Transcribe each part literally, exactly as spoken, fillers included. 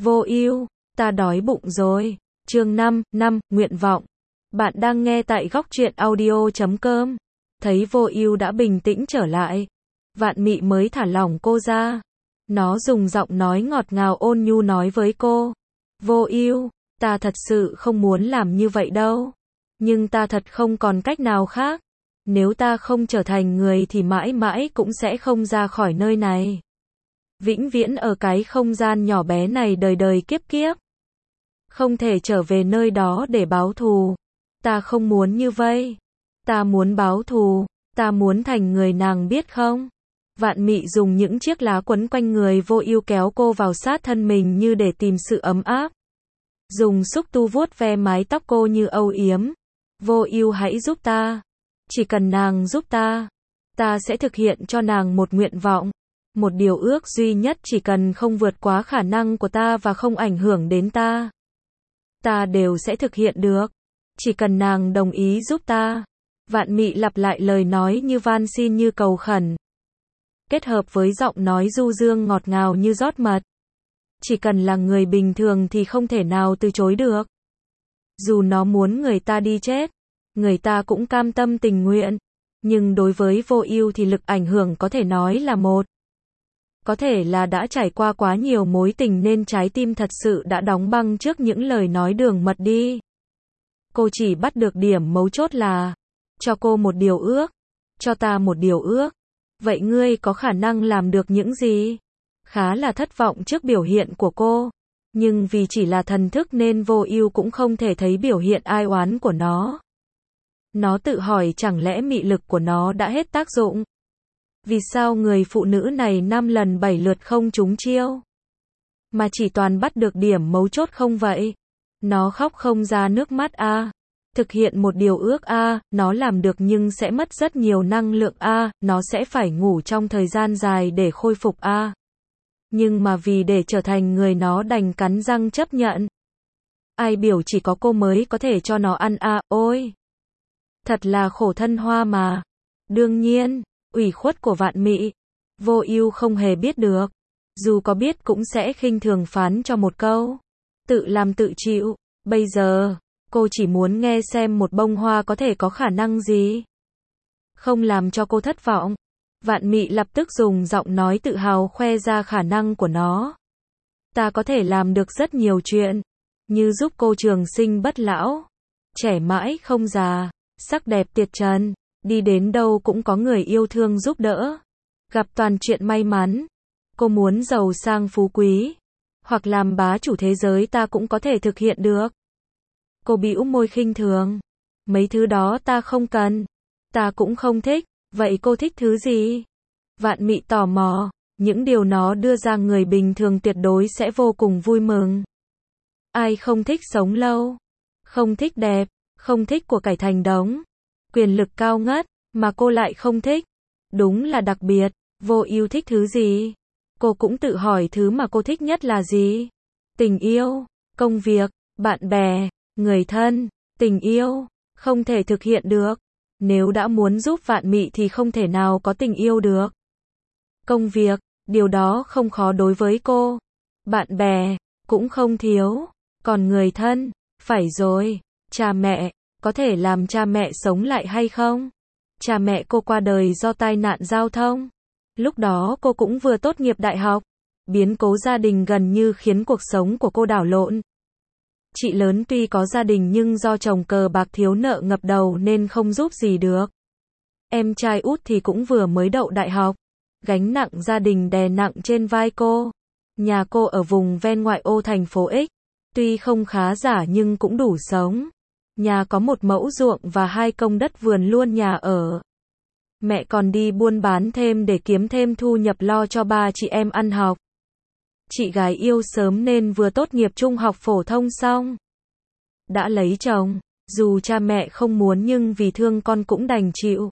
Vô ưu, ta đói bụng rồi. Chương năm, năm, nguyện vọng. Bạn đang nghe tại góc truyện audio chấm com. Thấy Vô ưu đã bình tĩnh trở lại, Vạn Mị mới thả lỏng cô ra. Nó dùng giọng nói ngọt ngào ôn nhu nói với cô. Vô ưu, ta thật sự không muốn làm như vậy đâu. Nhưng ta thật không còn cách nào khác. Nếu ta không trở thành người thì mãi mãi cũng sẽ không ra khỏi nơi này. Vĩnh viễn ở cái không gian nhỏ bé này đời đời kiếp kiếp. Không thể trở về nơi đó để báo thù. Ta không muốn như vậy. Ta muốn báo thù. Ta muốn thành người nàng biết không? Vạn Mị dùng những chiếc lá quấn quanh người Vô ưu kéo cô vào sát thân mình như để tìm sự ấm áp. Dùng xúc tu vuốt ve mái tóc cô như âu yếm. Vô ưu hãy giúp ta. Chỉ cần nàng giúp ta, ta sẽ thực hiện cho nàng một nguyện vọng. Một điều ước duy nhất, chỉ cần không vượt quá khả năng của ta và không ảnh hưởng đến ta. Ta đều sẽ thực hiện được. Chỉ cần nàng đồng ý giúp ta. Vạn Mị lặp lại lời nói như van xin như cầu khẩn. Kết hợp với giọng nói du dương ngọt ngào như rót mật. Chỉ cần là người bình thường thì không thể nào từ chối được. Dù nó muốn người ta đi chết, người ta cũng cam tâm tình nguyện. Nhưng đối với Vô ưu thì lực ảnh hưởng có thể nói là một. Có thể là đã trải qua quá nhiều mối tình nên trái tim thật sự đã đóng băng trước những lời nói đường mật đi. Cô chỉ bắt được điểm mấu chốt là cho cô một điều ước, cho ta một điều ước. Vậy ngươi có khả năng làm được những gì? Khá là thất vọng trước biểu hiện của cô. Nhưng vì chỉ là thần thức nên Vô ưu cũng không thể thấy biểu hiện ai oán của nó. Nó tự hỏi chẳng lẽ mị lực của nó đã hết tác dụng? Vì sao người phụ nữ này năm lần bảy lượt không trúng chiêu? Mà chỉ toàn bắt được điểm mấu chốt không vậy? Nó khóc không ra nước mắt a. À. Thực hiện một điều ước a, à, nó làm được nhưng sẽ mất rất nhiều năng lượng a, à, nó sẽ phải ngủ trong thời gian dài để khôi phục a. À. Nhưng mà vì để trở thành người nó đành cắn răng chấp nhận. Ai biểu chỉ có cô mới có thể cho nó ăn a, à, ôi. Thật là khổ thân hoa mà. Đương nhiên, ủy khuất của Vạn Mị, Vô ưu không hề biết được. Dù có biết cũng sẽ khinh thường phán cho một câu. Tự làm tự chịu. Bây giờ, cô chỉ muốn nghe xem một bông hoa có thể có khả năng gì. Không làm cho cô thất vọng. Vạn Mị lập tức dùng giọng nói tự hào khoe ra khả năng của nó. Ta có thể làm được rất nhiều chuyện. Như giúp cô trường sinh bất lão. Trẻ mãi không già. Sắc đẹp tuyệt trần. Đi đến đâu cũng có người yêu thương giúp đỡ. Gặp toàn chuyện may mắn. Cô muốn giàu sang phú quý. Hoặc làm bá chủ thế giới ta cũng có thể thực hiện được. Cô bĩu môi khinh thường. Mấy thứ đó ta không cần. Ta cũng không thích. Vậy cô thích thứ gì? Vạn Mị tò mò. Những điều nó đưa ra người bình thường tuyệt đối sẽ vô cùng vui mừng. Ai không thích sống lâu? Không thích đẹp? Không thích của cải thành đống? Quyền lực cao ngất? Mà cô lại không thích? Đúng là đặc biệt. Vô ưu thích thứ gì? Cô cũng tự hỏi thứ mà cô thích nhất là gì? Tình yêu, công việc, bạn bè, người thân, tình yêu, không thể thực hiện được. Nếu đã muốn giúp Vạn Mị thì không thể nào có tình yêu được. Công việc, điều đó không khó đối với cô. Bạn bè, cũng không thiếu. Còn người thân, phải rồi, cha mẹ, có thể làm cha mẹ sống lại hay không? Cha mẹ cô qua đời do tai nạn giao thông. Lúc đó cô cũng vừa tốt nghiệp đại học. Biến cố gia đình gần như khiến cuộc sống của cô đảo lộn. Chị lớn tuy có gia đình nhưng do chồng cờ bạc thiếu nợ ngập đầu nên không giúp gì được. Em trai út thì cũng vừa mới đậu đại học. Gánh nặng gia đình đè nặng trên vai cô. Nhà cô ở vùng ven ngoại ô thành phố X. Tuy không khá giả nhưng cũng đủ sống. Nhà có một mẫu ruộng và hai công đất vườn luôn nhà ở. Mẹ còn đi buôn bán thêm để kiếm thêm thu nhập lo cho ba chị em ăn học. Chị gái yêu sớm nên vừa tốt nghiệp trung học phổ thông xong. Đã lấy chồng, dù cha mẹ không muốn nhưng vì thương con cũng đành chịu.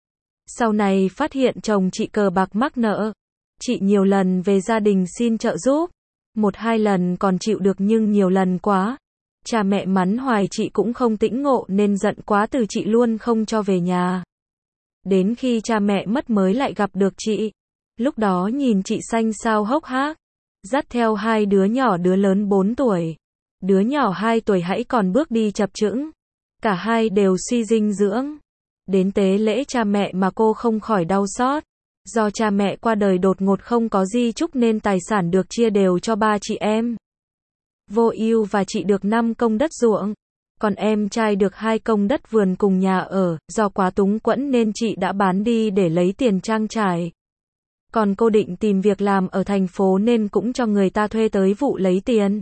Sau này phát hiện chồng chị cờ bạc mắc nợ. Chị nhiều lần về gia đình xin trợ giúp. Một hai lần còn chịu được nhưng nhiều lần quá. Cha mẹ mắng hoài chị cũng không tĩnh ngộ nên giận quá từ chị luôn không cho về nhà. Đến khi cha mẹ mất mới lại gặp được chị. Lúc đó nhìn chị xanh xao hốc hác. dắt theo hai đứa nhỏ, đứa lớn bốn tuổi. Đứa nhỏ hai tuổi hãy còn bước đi chập chững. Cả hai đều suy dinh dưỡng. Đến tế lễ cha mẹ mà cô không khỏi đau xót. Do cha mẹ qua đời đột ngột không có di chúc nên tài sản được chia đều cho ba chị em. Vô Ưu và chị được năm công đất ruộng. Còn em trai được hai công đất vườn cùng nhà ở, do quá túng quẫn nên chị đã bán đi để lấy tiền trang trải. Còn cô định tìm việc làm ở thành phố nên cũng cho người ta thuê tới vụ lấy tiền.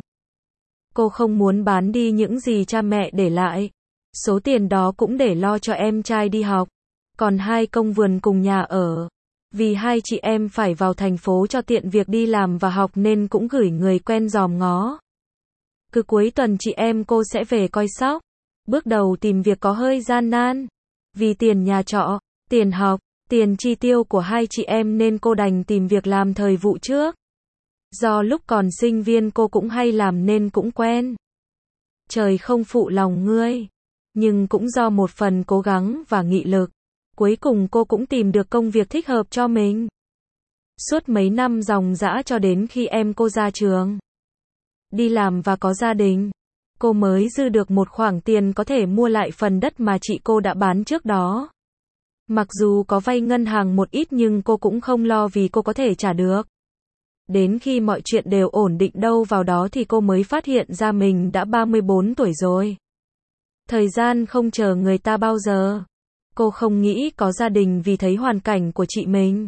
Cô không muốn bán đi những gì cha mẹ để lại. Số tiền đó cũng để lo cho em trai đi học. Còn hai công vườn cùng nhà ở. Vì hai chị em phải vào thành phố cho tiện việc đi làm và học nên cũng gửi người quen dòm ngó. Cứ cuối tuần chị em cô sẽ về coi sóc. Bước đầu tìm việc có hơi gian nan. Vì tiền nhà trọ, tiền học, tiền chi tiêu của hai chị em nên cô đành tìm việc làm thời vụ trước. Do lúc còn sinh viên cô cũng hay làm nên cũng quen. Trời không phụ lòng ngươi. Nhưng cũng do một phần cố gắng và nghị lực. Cuối cùng cô cũng tìm được công việc thích hợp cho mình. Suốt mấy năm ròng rã cho đến khi em cô ra trường. Đi làm và có gia đình. Cô mới dư được một khoản tiền có thể mua lại phần đất mà chị cô đã bán trước đó. Mặc dù có vay ngân hàng một ít nhưng cô cũng không lo vì cô có thể trả được. Đến khi mọi chuyện đều ổn định đâu vào đó thì cô mới phát hiện ra mình đã ba mươi bốn tuổi rồi. Thời gian không chờ người ta bao giờ. Cô không nghĩ có gia đình vì thấy hoàn cảnh của chị mình.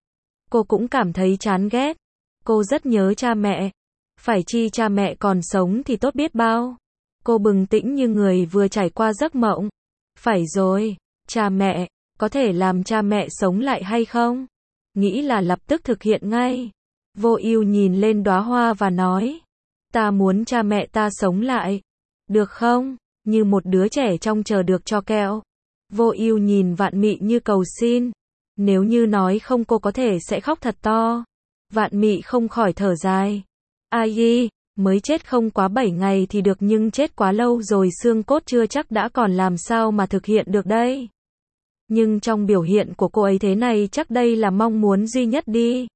Cô cũng cảm thấy chán ghét. Cô rất nhớ cha mẹ. Phải chi cha mẹ còn sống thì tốt biết bao. Cô bừng tỉnh như người vừa trải qua giấc mộng. Phải rồi, cha mẹ, có thể làm cha mẹ sống lại hay không? Nghĩ là lập tức thực hiện ngay. Vô Ưu nhìn lên đóa hoa và nói. Ta muốn cha mẹ ta sống lại. Được không? Như một đứa trẻ trông chờ được cho kẹo. Vô Ưu nhìn Vạn Mị như cầu xin. Nếu như nói không cô có thể sẽ khóc thật to. Vạn Mị không khỏi thở dài. Ai y, mới chết không quá bảy ngày thì được nhưng chết quá lâu rồi xương cốt chưa chắc đã còn làm sao mà thực hiện được đây. Nhưng trong biểu hiện của cô ấy thế này chắc đây là mong muốn duy nhất đi.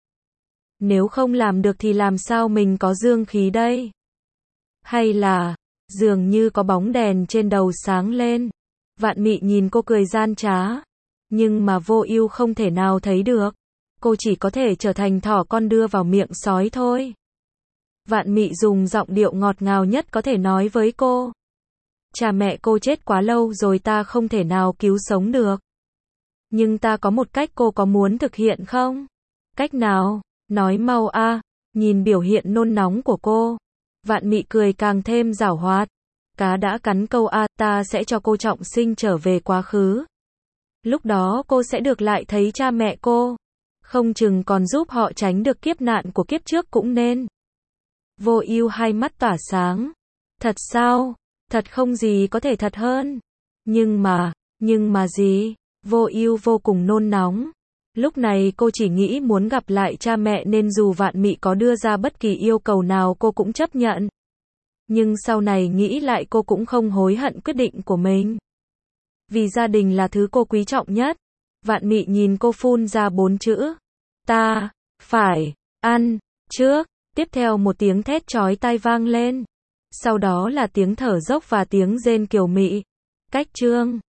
Nếu không làm được thì làm sao mình có dương khí đây? Hay là, dường như có bóng đèn trên đầu sáng lên. Vạn Mị nhìn cô cười gian trá. Nhưng mà Vô Ưu không thể nào thấy được. Cô chỉ có thể trở thành thỏ con đưa vào miệng sói thôi. Vạn Mị dùng giọng điệu ngọt ngào nhất có thể nói với cô. Cha mẹ cô chết quá lâu rồi ta không thể nào cứu sống được. Nhưng ta có một cách cô có muốn thực hiện không? Cách nào? Nói mau a. Nhìn biểu hiện nôn nóng của cô. Vạn Mị cười càng thêm giảo hoạt. Cá đã cắn câu a, ta sẽ cho cô trọng sinh trở về quá khứ. Lúc đó cô sẽ được lại thấy cha mẹ cô. Không chừng còn giúp họ tránh được kiếp nạn của kiếp trước cũng nên. Vô Ưu hai mắt tỏa sáng. Thật sao? Thật không gì có thể thật hơn. Nhưng mà, nhưng mà gì? Vô Ưu vô cùng nôn nóng. Lúc này cô chỉ nghĩ muốn gặp lại cha mẹ nên dù Vạn Mị có đưa ra bất kỳ yêu cầu nào cô cũng chấp nhận. Nhưng sau này nghĩ lại cô cũng không hối hận quyết định của mình. Vì gia đình là thứ cô quý trọng nhất. Vạn Mị nhìn cô phun ra bốn chữ. Ta, phải, ăn, trước. Tiếp theo một tiếng thét chói tai vang lên. Sau đó là tiếng thở dốc và tiếng rên kiều mị. Cách chương